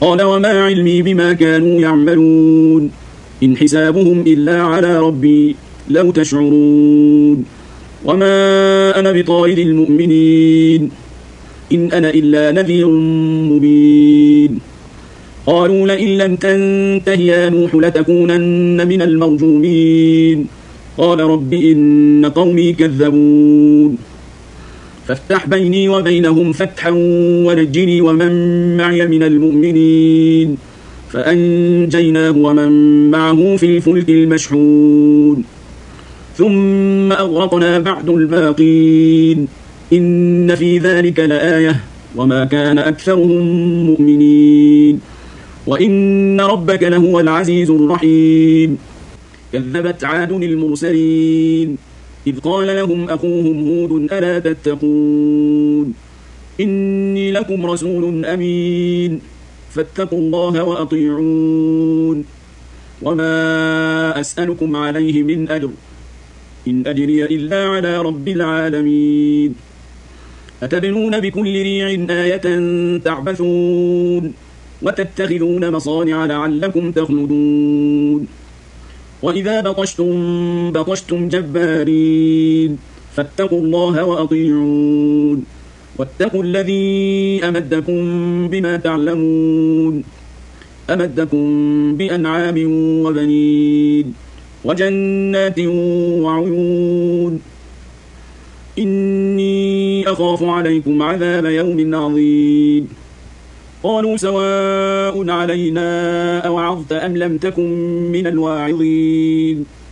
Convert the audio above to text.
قال وما علمي بما كانوا يعملون إن حسابهم إلا على ربي لو تشعرون وما أنا بطارد المؤمنين إن أنا إلا نذير مبين قالوا لئن لم تنته يا نوح لتكونن من المرجومين قال رب إن قومي كذبون فافتح بيني وبينهم فتحا ونجني ومن معي من المؤمنين فأنجيناه ومن معه في الفلك المشحون ثم أغرقنا بعد الباقين إن في ذلك لآية وما كان أكثرهم مؤمنين وإن ربك لهو العزيز الرحيم كذبت عاد المرسلين إذ قال لهم أخوهم هود ألا تتقون إني لكم رسول أمين فاتقوا الله وأطيعون وما أسألكم عليه من أجر إن أجري إلا على رب العالمين أتبنون بكل ريع آية تعبثون وتتخذون مصانع لعلكم تخلدون وإذا بطشتم جبارين فاتقوا الله وأطيعون واتقوا الذي أمدكم بما تعلمون أمدكم بأنعام وبنين وجنات وعيون إني أخاف عليكم عذاب يوم عظيم قالوا سواء علينا أوعظت أم لم تكن من الواعظين